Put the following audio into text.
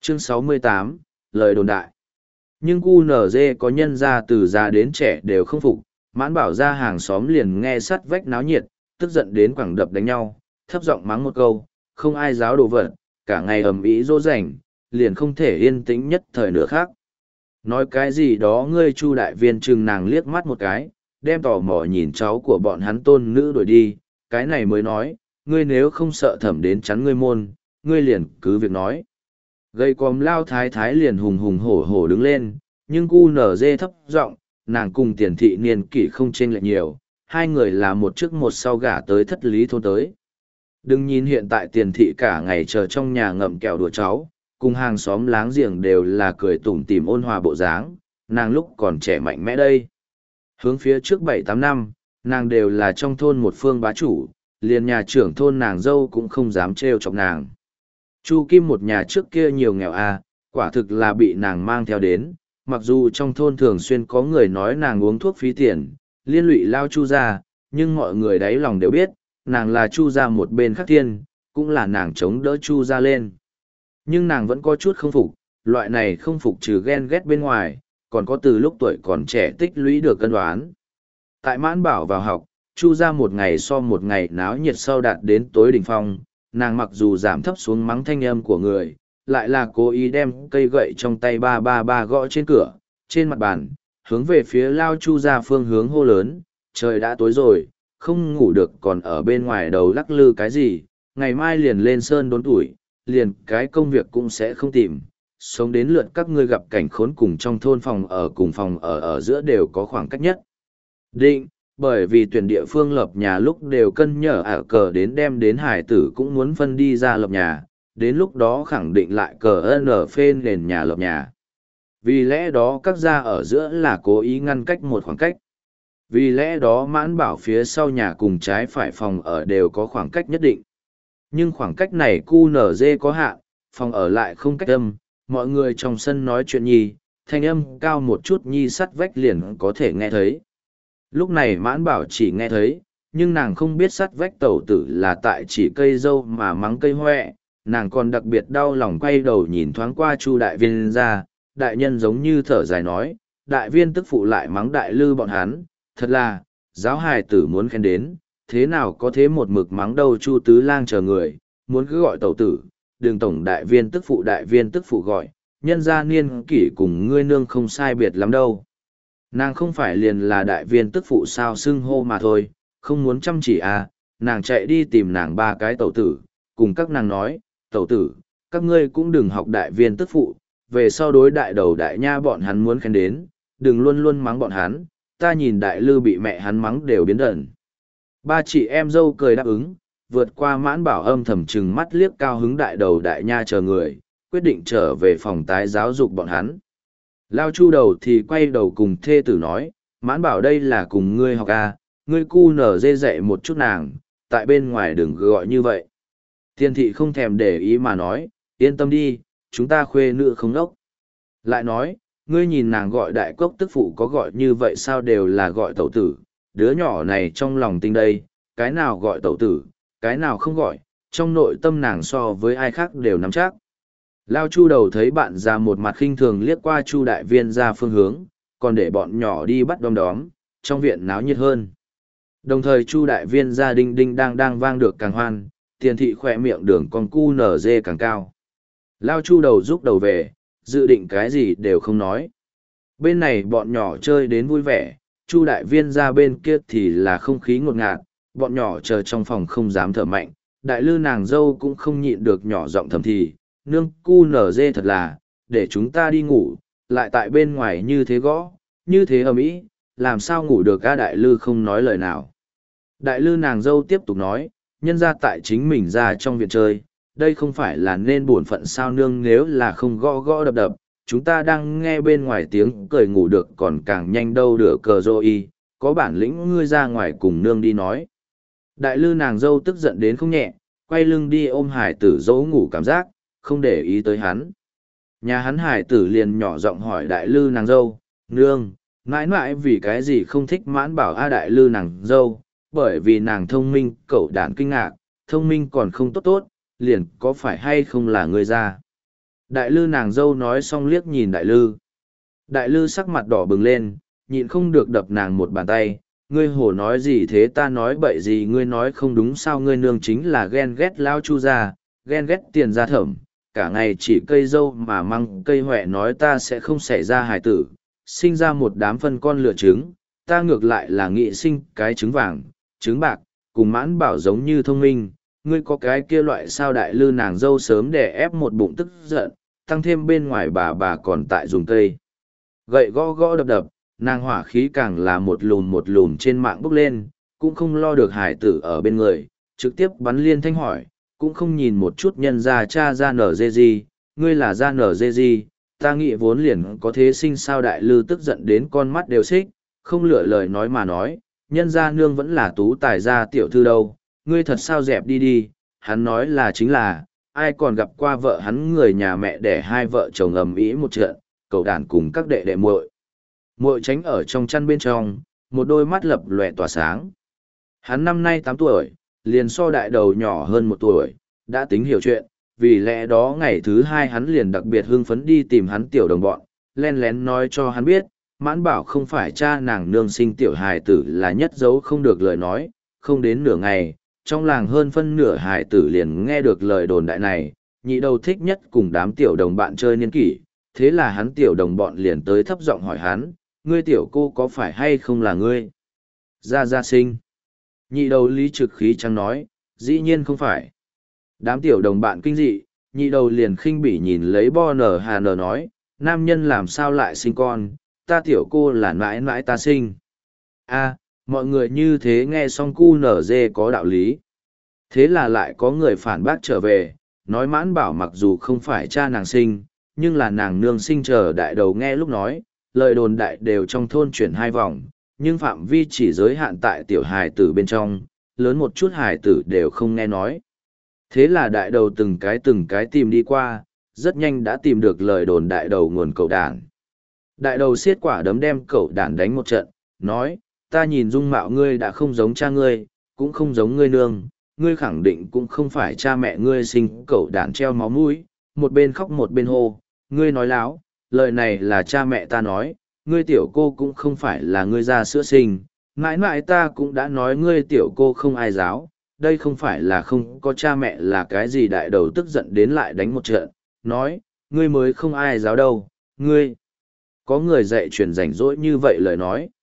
Chương 68, lời đồn đại. Nhưng QNZ có nhân ra từ già đến trẻ đều không phục, mãn bảo ra hàng xóm liền nghe sắt vách náo nhiệt, tức giận đến quẳng đập đánh nhau, thấp giọng mắng một câu, không ai giáo đồ vật, cả ngày ầm ĩ dỗ dành, liền không thể yên tĩnh nhất thời nữa khác. Nói cái gì đó ngươi Chu đại viên chừng nàng liếc mắt một cái, đem tò mò nhìn cháu của bọn hắn tôn nữ đuổi đi, cái này mới nói, ngươi nếu không sợ thẩm đến chắn ngươi môn, ngươi liền cứ việc nói. Gây còm lao thái thái liền hùng hùng hổ hổ đứng lên, nhưng cu nở dê thấp giọng, nàng cùng tiền thị niên kỷ không chênh lệch nhiều, hai người là một trước một sau gả tới thất lý thôn tới. Đừng nhìn hiện tại tiền thị cả ngày chờ trong nhà ngậm kẹo đùa cháu, cùng hàng xóm láng giềng đều là cười tủm tỉm ôn hòa bộ dáng, nàng lúc còn trẻ mạnh mẽ đây. Hướng phía trước 7-8 năm, nàng đều là trong thôn một phương bá chủ, liền nhà trưởng thôn nàng dâu cũng không dám trêu chọc nàng. Chu Kim một nhà trước kia nhiều nghèo quả thực là bị nàng mang theo đến, mặc dù trong thôn thường xuyên có người nói nàng uống thuốc phí tiền, liên lụy lao Chu ra, nhưng mọi người đáy lòng đều biết, nàng là Chu ra một bên khác thiên, cũng là nàng chống đỡ Chu ra lên. Nhưng nàng vẫn có chút không phục, loại này không phục trừ ghen ghét bên ngoài, còn có từ lúc tuổi còn trẻ tích lũy được cân đoán. Tại mãn bảo vào học, Chu ra một ngày so một ngày náo nhiệt sau đạt đến tối đỉnh phong, nàng mặc dù giảm thấp xuống mắng thanh âm của người, lại là cố ý đem cây gậy trong tay ba ba ba gõ trên cửa, trên mặt bàn, hướng về phía lao Chu ra phương hướng hô lớn, trời đã tối rồi, không ngủ được còn ở bên ngoài đầu lắc lư cái gì, ngày mai liền lên sơn đốn tuổi, liền cái công việc cũng sẽ không tìm, sống đến lượt các ngươi gặp cảnh khốn cùng trong thôn phòng ở giữa đều có khoảng cách nhất định, bởi vì tuyển địa phương lập nhà lúc đều cân nhở cờ đến đem đến hải tử cũng muốn phân đi ra lập nhà, đến lúc đó khẳng định lại cờ n phê nền nhà lập nhà. Vì lẽ đó các gia ở giữa là cố ý ngăn cách một khoảng cách. Vì lẽ đó mãn bảo phía sau nhà cùng trái phải phòng ở đều có khoảng cách nhất định. Nhưng khoảng cách này QNZ có hạn, phòng ở lại không cách âm, mọi người trong sân nói chuyện nhi, thanh âm cao một chút nhi sắt vách liền có thể nghe thấy. Lúc này mãn bảo chỉ nghe thấy, nhưng nàng không biết sắt vách tẩu tử là tại chỉ cây dâu mà mắng cây hoẹ, nàng còn đặc biệt đau lòng quay đầu nhìn thoáng qua Chu đại viên ra, đại nhân giống như thở dài nói, đại viên tức phụ lại mắng đại lư bọn hắn, thật là, giáo hài tử muốn khen đến, thế nào có thế một mực mắng đâu Chu tứ lang chờ người, muốn cứ gọi tẩu tử, đường tổng đại viên tức phụ gọi, nhân gia niên kỷ cùng ngươi nương không sai biệt lắm đâu. Nàng không phải liền là đại viên tức phụ sao xưng hô mà thôi, không muốn chăm chỉ nàng chạy đi tìm nàng ba cái tẩu tử, cùng các nàng nói, tẩu tử, các ngươi cũng đừng học đại viên tức phụ, về sau đối đại đầu đại nha bọn hắn muốn khen đến, đừng luôn luôn mắng bọn hắn, ta nhìn đại lư bị mẹ hắn mắng đều biến đẩn. Ba chị em dâu cười đáp ứng, vượt qua mãn bảo âm thầm trừng mắt liếc cao hứng đại đầu đại nha chờ người, quyết định trở về phòng tái giáo dục bọn hắn. Lao Chu đầu thì quay đầu cùng thê tử nói, mãn bảo đây là cùng ngươi học ngươi cu nở dê dạy một chút nàng, tại bên ngoài đừng gọi như vậy. Tiên thị không thèm để ý mà nói, yên tâm đi, chúng ta khuê nữ không đốc. Lại nói, ngươi nhìn nàng gọi đại cốc tức phụ có gọi như vậy sao đều là gọi tẩu tử, đứa nhỏ này trong lòng tinh đây, cái nào gọi tẩu tử, cái nào không gọi, trong nội tâm nàng so với ai khác đều nắm chắc. Lao Chu đầu thấy bạn già một mặt khinh thường liếc qua Chu đại viên ra phương hướng, còn để bọn nhỏ đi bắt đom đóm, trong viện náo nhiệt hơn. Đồng thời Chu đại viên ra đinh đinh đang vang được càng hoan, tiền thị khỏe miệng đường con cu nở dê càng cao. Lao Chu đầu rút đầu về, dự định cái gì đều không nói. Bên này bọn nhỏ chơi đến vui vẻ, Chu đại viên ra bên kia thì là không khí ngột ngạt, bọn nhỏ chờ trong phòng không dám thở mạnh, đại lư nàng dâu cũng không nhịn được nhỏ giọng thầm thì, nương cu nở dê thật là, để chúng ta đi ngủ, lại tại bên ngoài như thế gõ, như thế ầm ĩ, làm sao ngủ được đại lư không nói lời nào. Đại lư nàng dâu tiếp tục nói, nhân ra tại chính mình ra trong viện chơi, đây không phải là nên buồn phận sao nương nếu là không gõ gõ đập đập, chúng ta đang nghe bên ngoài tiếng cười ngủ được còn càng nhanh đâu được cờ rô y, có bản lĩnh ngươi ra ngoài cùng nương đi nói. Đại lư nàng dâu tức giận đến không nhẹ, quay lưng đi ôm hải tử dỗ ngủ cảm giác, không để ý tới hắn. Nhà hắn hải tử liền nhỏ giọng hỏi đại lư nàng dâu, nương, mãi mãi vì cái gì không thích mãn bảo đại lư nàng dâu, bởi vì nàng thông minh, cậu đàn kinh ngạc, thông minh còn không tốt tốt, liền có phải hay không là người ra. Đại lư nàng dâu nói xong liếc nhìn đại lư. Đại lư sắc mặt đỏ bừng lên, nhịn không được đập nàng một bàn tay. Ngươi hổ nói gì thế, ta nói bậy gì, ngươi nói không đúng sao, ngươi nương chính là ghen ghét lao chu gia, ghen ghét tiền gia thẩm, cả ngày chỉ cây dâu mà măng cây huệ, nói ta sẽ không xảy ra hài tử, sinh ra một đám phân con lựa trứng, ta ngược lại là nghị sinh cái trứng vàng, trứng bạc, cùng mãn bảo giống như thông minh, ngươi có cái kia loại sao. Đại lư nàng dâu sớm để ép một bụng tức giận, tăng thêm bên ngoài bà còn tại dùng cây gậy gõ gõ đập đập, nàng hỏa khí càng là một lùm trên mạng bốc lên, cũng không lo được hải tử ở bên người, trực tiếp bắn liên thanh hỏi, cũng không nhìn một chút nhân ra cha ra nở dê gì, ngươi là ra nở dê gì, ta nghĩ vốn liền có thế sinh sao. Đại lư tức giận đến con mắt đều xích, không lựa lời nói mà nói, nhân gia nương vẫn là tú tài gia tiểu thư đâu, ngươi thật sao dẹp đi đi. Hắn nói là chính là, ai còn gặp qua vợ hắn người nhà mẹ để hai vợ chồng ầm ĩ một trận, cậu đàn cùng các đệ đệ muội. Muội tránh ở trong chăn bên trong, một đôi mắt lập lòe tỏa sáng. Hắn năm nay 8 tuổi, liền so đại đầu nhỏ hơn 1 tuổi, đã tính hiểu chuyện, vì lẽ đó ngày thứ 2 hắn liền đặc biệt hưng phấn đi tìm hắn tiểu đồng bọn, len lén nói cho hắn biết, mãn bảo không phải cha nàng nương sinh tiểu hài tử là nhất dấu không được lời nói. Không đến nửa ngày, trong làng hơn phân nửa hài tử liền nghe được lời đồn đại này, nhị đầu thích nhất cùng đám tiểu đồng bạn chơi niên kỷ, thế là hắn tiểu đồng bọn liền tới thấp giọng hỏi hắn, ngươi tiểu cô có phải hay không là ngươi gia sinh? Nhị đầu lý trực khí trắng nói, dĩ nhiên không phải. Đám tiểu đồng bạn kinh dị, nhị đầu liền khinh bỉ nhìn lấy Bo Nở Hà Nở nói, nam nhân làm sao lại sinh con, ta tiểu cô là mãi mãi ta sinh. A, mọi người như thế nghe xong cu nở dê có đạo lý. Thế là lại có người phản bác trở về, nói mãn bảo mặc dù không phải cha nàng sinh, nhưng là nàng nương sinh. Chờ đại đầu nghe lúc nói, lời đồn đại đều trong thôn chuyển 2 vòng, nhưng phạm vi chỉ giới hạn tại tiểu hài tử bên trong, lớn một chút hài tử đều không nghe nói. Thế là đại đầu từng cái tìm đi qua, rất nhanh đã tìm được lời đồn đại đầu nguồn cậu đàn. Đại đầu xiết quả đấm đem cậu đàn đánh một trận, nói, ta nhìn dung mạo ngươi đã không giống cha ngươi, cũng không giống ngươi nương, ngươi khẳng định cũng không phải cha mẹ ngươi sinh. Cậu đàn treo máu mũi, một bên khóc một bên hô, ngươi nói láo, lời này là cha mẹ ta nói, ngươi tiểu cô cũng không phải là ngươi ra sữa sinh, mãi mãi ta cũng đã nói ngươi tiểu cô không ai giáo, đây không phải là không có cha mẹ là cái gì. Đại đầu tức giận đến lại đánh một trận, nói, ngươi mới không ai giáo đâu, ngươi có người dạy truyền rảnh rỗi như vậy lời nói.